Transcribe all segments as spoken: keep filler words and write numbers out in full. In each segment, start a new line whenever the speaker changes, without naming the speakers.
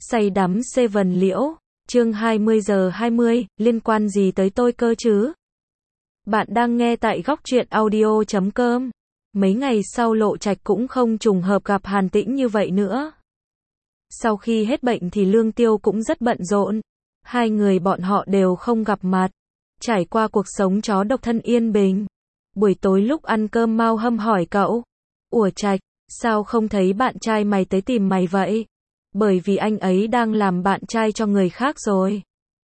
Say đắm Seven Liễu, chương hai mươi giờ hai mươi, liên quan gì tới tôi cơ chứ? Bạn đang nghe tại góc truyện audio chấm com. Mấy ngày sau Lộ Trạch cũng không trùng hợp gặp Hàn Tĩnh như vậy nữa. Sau khi hết bệnh thì Lương Tiêu cũng rất bận rộn. Hai người bọn họ đều không gặp mặt. Trải qua cuộc sống chó độc thân yên bình. Buổi tối lúc ăn cơm Mao Hâm hỏi cậu. Ủa Trạch, sao không thấy bạn trai mày tới tìm mày vậy? Bởi vì anh ấy đang làm bạn trai cho người khác rồi.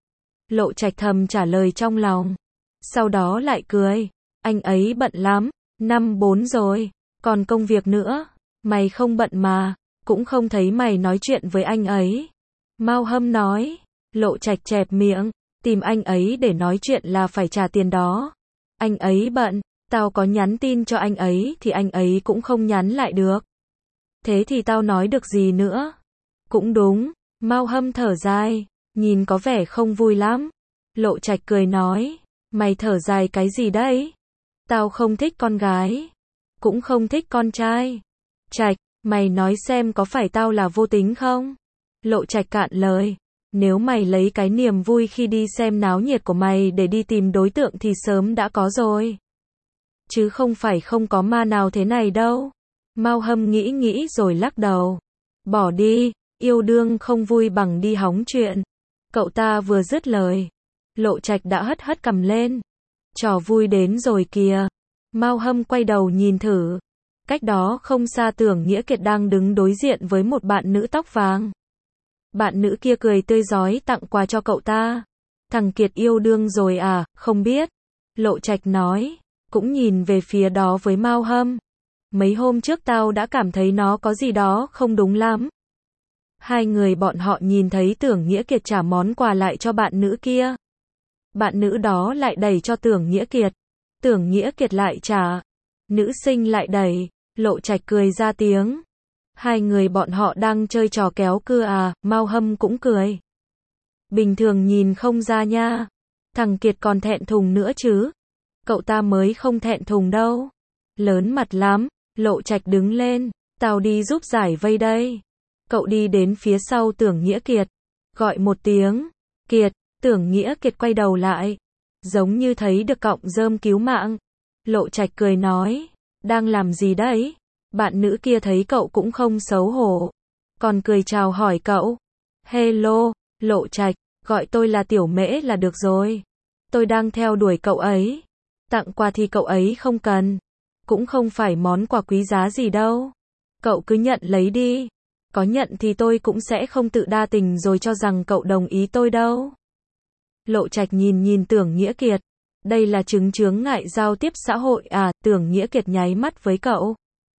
Lộ Trạch thầm trả lời trong lòng. Sau đó lại cười. Anh ấy bận lắm. Năm bốn rồi. Còn công việc nữa. Mày không bận mà. Cũng không thấy mày nói chuyện với anh ấy. Mao Hâm nói. Lộ Trạch chẹp miệng. Tìm anh ấy để nói chuyện là phải trả tiền đó. Anh ấy bận. Tao có nhắn tin cho anh ấy thì anh ấy cũng không nhắn lại được. Thế thì tao nói được gì nữa? Cũng đúng. Mao Hâm thở dài. Nhìn có vẻ không vui lắm. Lộ Trạch cười nói. Mày thở dài cái gì đấy? Tao không thích con gái. Cũng không thích con trai. Trạch, mày nói xem có phải tao là vô tính không? Lộ Trạch cạn lời. Nếu mày lấy cái niềm vui khi đi xem náo nhiệt của mày để đi tìm đối tượng thì sớm đã có rồi. Chứ không phải không có ma nào thế này đâu. Mao Hâm nghĩ nghĩ rồi lắc đầu. Bỏ đi, yêu đương không vui bằng đi hóng chuyện. Cậu ta vừa dứt lời. Lộ Trạch đã hất hất cầm lên. Trò vui đến rồi kìa. Mao Hâm quay đầu nhìn thử. Cách đó không xa Tưởng Nghĩa Kiệt đang đứng đối diện với một bạn nữ tóc vàng. Bạn nữ kia cười tươi rói tặng quà cho cậu ta. Thằng Kiệt yêu đương rồi à, không biết. Lộ Trạch nói. Cũng nhìn về phía đó với Mao Hâm. Mấy hôm trước tao đã cảm thấy nó có gì đó không đúng lắm. Hai người bọn họ nhìn thấy Tưởng Nghĩa Kiệt trả món quà lại cho bạn nữ kia. Bạn nữ đó lại đẩy cho Tưởng Nghĩa Kiệt. Tưởng Nghĩa Kiệt lại trả. Nữ sinh lại đẩy. Lộ Trạch cười ra tiếng. Hai người bọn họ đang chơi trò kéo cưa à, Mao Hâm cũng cười. Bình thường nhìn không ra nha. Thằng Kiệt còn thẹn thùng nữa chứ. Cậu ta mới không thẹn thùng đâu. Lớn mặt lắm. Lộ Trạch đứng lên. Tao đi giúp giải vây đây. Cậu đi đến phía sau Tưởng Nghĩa Kiệt. Gọi một tiếng. Kiệt. Tưởng Nghĩa Kiệt quay đầu lại. Giống như thấy được cọng rơm cứu mạng. Lộ Trạch cười nói. Đang làm gì đấy? Bạn nữ kia thấy cậu cũng không xấu hổ. Còn cười chào hỏi cậu. Hello, Lộ Trạch. Gọi tôi là Tiểu Mễ là được rồi. Tôi đang theo đuổi cậu ấy. Tặng quà thì cậu ấy không cần. Cũng không phải món quà quý giá gì đâu. Cậu cứ nhận lấy đi. Có nhận thì tôi cũng sẽ không tự đa tình rồi cho rằng cậu đồng ý tôi đâu. Lộ Trạch nhìn nhìn Tưởng Nghĩa Kiệt. Đây là chứng chướng ngại giao tiếp xã hội à, Tưởng Nghĩa Kiệt nháy mắt với cậu.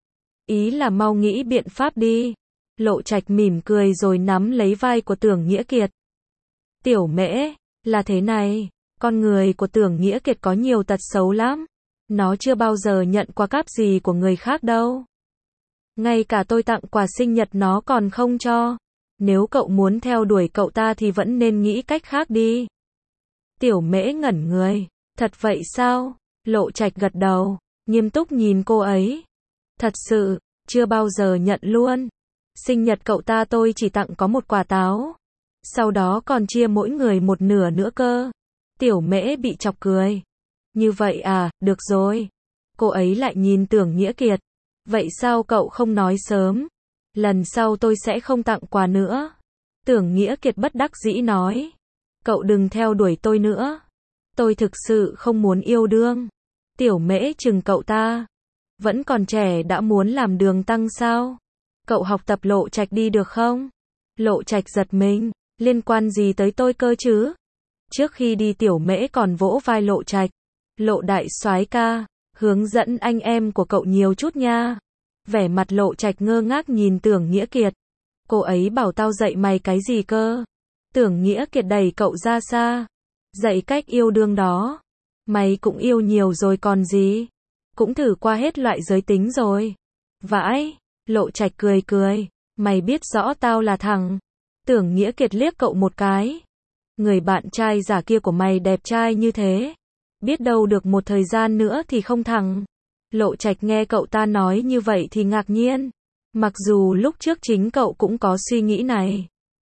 Ý là mau nghĩ biện pháp đi. Lộ Trạch mỉm cười rồi nắm lấy vai của Tưởng Nghĩa Kiệt. Tiểu Mễ, là thế này, con người của Tưởng Nghĩa Kiệt có nhiều tật xấu lắm. Nó chưa bao giờ nhận quà cáp gì của người khác đâu. Ngay cả tôi tặng quà sinh nhật nó còn không cho. Nếu cậu muốn theo đuổi cậu ta thì vẫn nên nghĩ cách khác đi. Tiểu Mễ ngẩn người. Thật vậy sao? Lộ Trạch gật đầu, nghiêm túc nhìn cô ấy. Thật sự, chưa bao giờ nhận luôn. Sinh nhật cậu ta tôi chỉ tặng có một quả táo. Sau đó còn chia mỗi người một nửa nữa cơ. Tiểu Mễ bị chọc cười. Như vậy à, được rồi. Cô ấy lại nhìn Tưởng Nghĩa Kiệt. Vậy sao cậu không nói sớm? Lần sau tôi sẽ không tặng quà nữa. Tưởng Nghĩa Kiệt bất đắc dĩ nói. Cậu đừng theo đuổi tôi nữa. Tôi thực sự không muốn yêu đương. Tiểu Mễ chừng cậu ta. Vẫn còn trẻ đã muốn làm đường tăng sao? Cậu học tập Lộ Trạch đi được không? Lộ Trạch giật mình. Liên quan gì tới tôi cơ chứ? Trước khi đi Tiểu Mễ còn vỗ vai Lộ Trạch. Lộ đại soái ca, hướng dẫn anh em của cậu nhiều chút nha. Vẻ mặt Lộ Trạch ngơ ngác nhìn Tưởng Nghĩa Kiệt. Cô ấy bảo tao dạy mày cái gì cơ? Tưởng Nghĩa Kiệt đẩy cậu ra xa. Dạy cách yêu đương đó. Mày cũng yêu nhiều rồi còn gì? Cũng thử qua hết loại giới tính rồi. Vãi, Lộ Trạch cười cười. Mày biết rõ tao là thằng. Tưởng Nghĩa Kiệt liếc cậu một cái. Người bạn trai giả kia của mày đẹp trai như thế. Biết đâu được một thời gian nữa thì không thằng. Lộ Trạch nghe cậu ta nói như vậy thì ngạc nhiên. Mặc dù lúc trước chính cậu cũng có suy nghĩ này.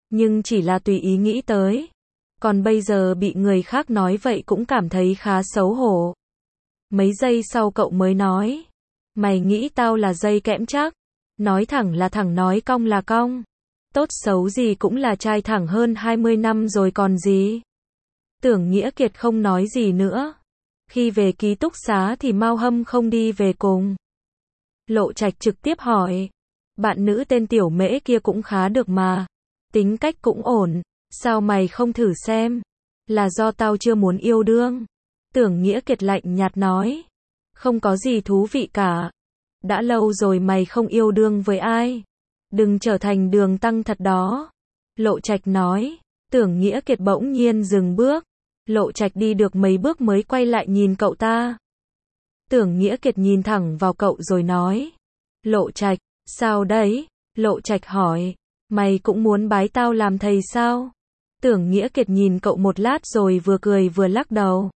nhưng chỉ là tùy ý nghĩ tới. Còn bây giờ bị người khác nói vậy cũng cảm thấy khá xấu hổ. Mấy giây sau cậu mới nói, mày nghĩ tao là dây kẽm chắc? Nói thẳng là thẳng, nói cong là cong. Tốt xấu gì cũng là trai thẳng hơn hai mươi năm rồi còn gì. Tưởng Nghĩa Kiệt không nói gì nữa. Khi về ký túc xá thì Mao Hâm không đi về cùng. Lộ Trạch trực tiếp hỏi, bạn nữ tên Tiểu Mễ kia cũng khá được mà, tính cách cũng ổn, sao mày không thử xem? Là do tao chưa muốn yêu đương. Tưởng Nghĩa Kiệt lạnh nhạt nói, không có gì thú vị cả. Đã lâu rồi mày không yêu đương với ai. Đừng trở thành đường tăng thật đó. Lộ Trạch nói. Tưởng Nghĩa Kiệt bỗng nhiên dừng bước. Lộ Trạch đi được mấy bước mới quay lại nhìn cậu ta. Tưởng Nghĩa Kiệt nhìn thẳng vào cậu rồi nói, Lộ Trạch, sao đấy? Lộ Trạch hỏi, mày cũng muốn bái tao làm thầy sao? Tưởng Nghĩa Kiệt nhìn cậu một lát rồi vừa cười vừa lắc đầu.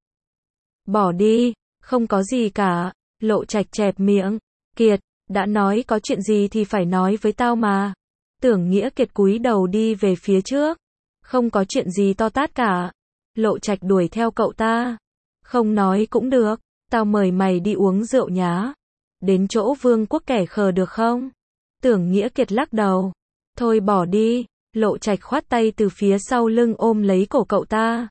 Bỏ đi, không có gì cả. Lộ Trạch chẹp miệng, Kiệt, đã nói có chuyện gì thì phải nói với tao mà. Tưởng Nghĩa Kiệt cúi đầu đi về phía trước. Không có chuyện gì to tát cả. Lộ Trạch đuổi theo cậu ta. Không nói cũng được, tao mời mày đi uống rượu nhá. Đến chỗ Vương Quốc kẻ khờ được không? Tưởng Nghĩa Kiệt lắc đầu. Thôi bỏ đi. Lộ Trạch khoát tay từ phía sau lưng ôm lấy cổ cậu ta.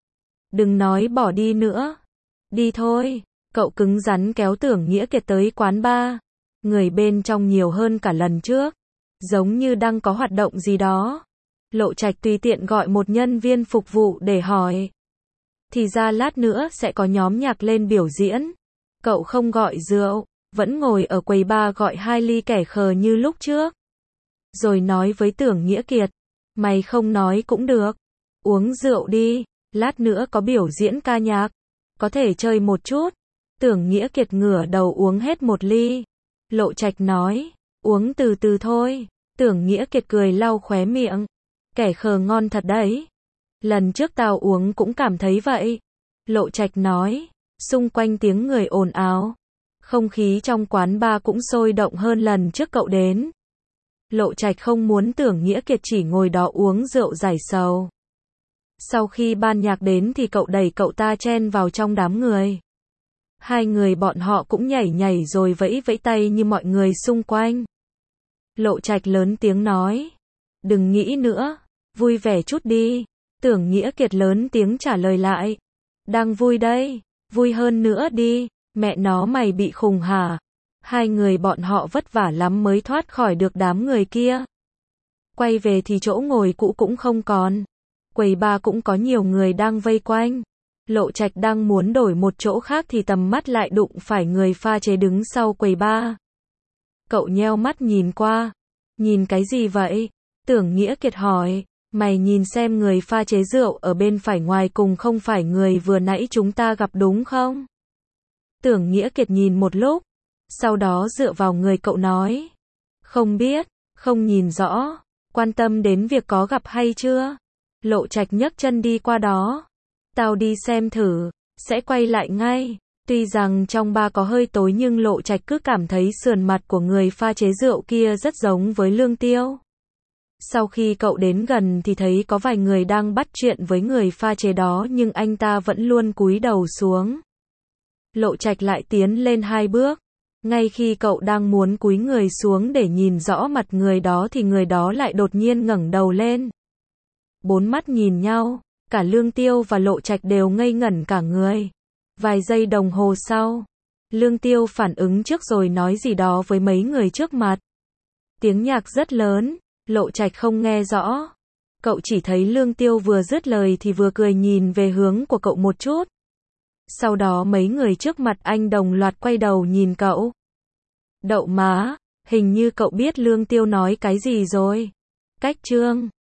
Đừng nói bỏ đi nữa. Đi thôi. Cậu cứng rắn kéo Tưởng Nghĩa Kiệt tới quán bar. Người bên trong nhiều hơn cả lần trước. Giống như đang có hoạt động gì đó. Lộ Trạch tùy tiện gọi một nhân viên phục vụ để hỏi. Thì ra lát nữa sẽ có nhóm nhạc lên biểu diễn. Cậu không gọi rượu, vẫn ngồi ở quầy bar gọi hai ly kẻ khờ như lúc trước. Rồi nói với Tưởng Nghĩa Kiệt, mày không nói cũng được. Uống rượu đi, lát nữa có biểu diễn ca nhạc. Có thể chơi một chút. Tưởng Nghĩa Kiệt ngửa đầu uống hết một ly. Lộ Trạch nói, uống từ từ thôi. Tưởng Nghĩa Kiệt cười lau khóe miệng. Kẻ khờ ngon thật đấy. Lần trước tao uống cũng cảm thấy vậy. Lộ Trạch nói. Xung quanh tiếng người ồn ào. Không khí trong quán bar cũng sôi động hơn lần trước cậu đến. Lộ Trạch không muốn Tưởng Nghĩa Kiệt chỉ ngồi đó uống rượu giải sầu. Sau khi ban nhạc đến thì cậu đẩy cậu ta chen vào trong đám người. Hai người bọn họ cũng nhảy nhảy rồi vẫy vẫy tay như mọi người xung quanh. Lộ Trạch lớn tiếng nói. Đừng nghĩ nữa. Vui vẻ chút đi. Tưởng Nghĩa Kiệt lớn tiếng trả lời lại. Đang vui đây. Vui hơn nữa đi. Mẹ nó mày bị khùng hả? Hai người bọn họ vất vả lắm mới thoát khỏi được đám người kia. Quay về thì chỗ ngồi cũ cũng không còn. Quầy bar cũng có nhiều người đang vây quanh. Lộ Trạch đang muốn đổi một chỗ khác thì tầm mắt lại đụng phải người pha chế đứng sau quầy bar. Cậu nheo mắt nhìn qua. Nhìn cái gì vậy? Tưởng Nghĩa Kiệt hỏi. Mày nhìn xem người pha chế rượu ở bên phải ngoài cùng không phải người vừa nãy chúng ta gặp đúng không? Tưởng Nghĩa Kiệt nhìn một lúc. Sau đó dựa vào người cậu nói. Không biết, không nhìn rõ. Quan tâm đến việc có gặp hay chưa? Lộ Trạch nhấc chân đi qua đó. Tao đi xem thử, sẽ quay lại ngay. Tuy rằng trong bar có hơi tối nhưng Lộ Trạch cứ cảm thấy sườn mặt của người pha chế rượu kia rất giống với Lương Tiêu. Sau khi cậu đến gần thì thấy có vài người đang bắt chuyện với người pha chế đó nhưng anh ta vẫn luôn cúi đầu xuống. Lộ Trạch lại tiến lên hai bước. Ngay khi cậu đang muốn cúi người xuống để nhìn rõ mặt người đó thì người đó lại đột nhiên ngẩng đầu lên. Bốn mắt nhìn nhau, cả Lương Tiêu và Lộ Trạch đều ngây ngẩn cả người. Vài giây đồng hồ sau, Lương Tiêu phản ứng trước rồi nói gì đó với mấy người trước mặt. Tiếng nhạc rất lớn, Lộ Trạch không nghe rõ. Cậu chỉ thấy Lương Tiêu vừa dứt lời thì vừa cười nhìn về hướng của cậu một chút. Sau đó mấy người trước mặt anh đồng loạt quay đầu nhìn cậu. Đậu má, hình như cậu biết Lương Tiêu nói cái gì rồi. Cách chương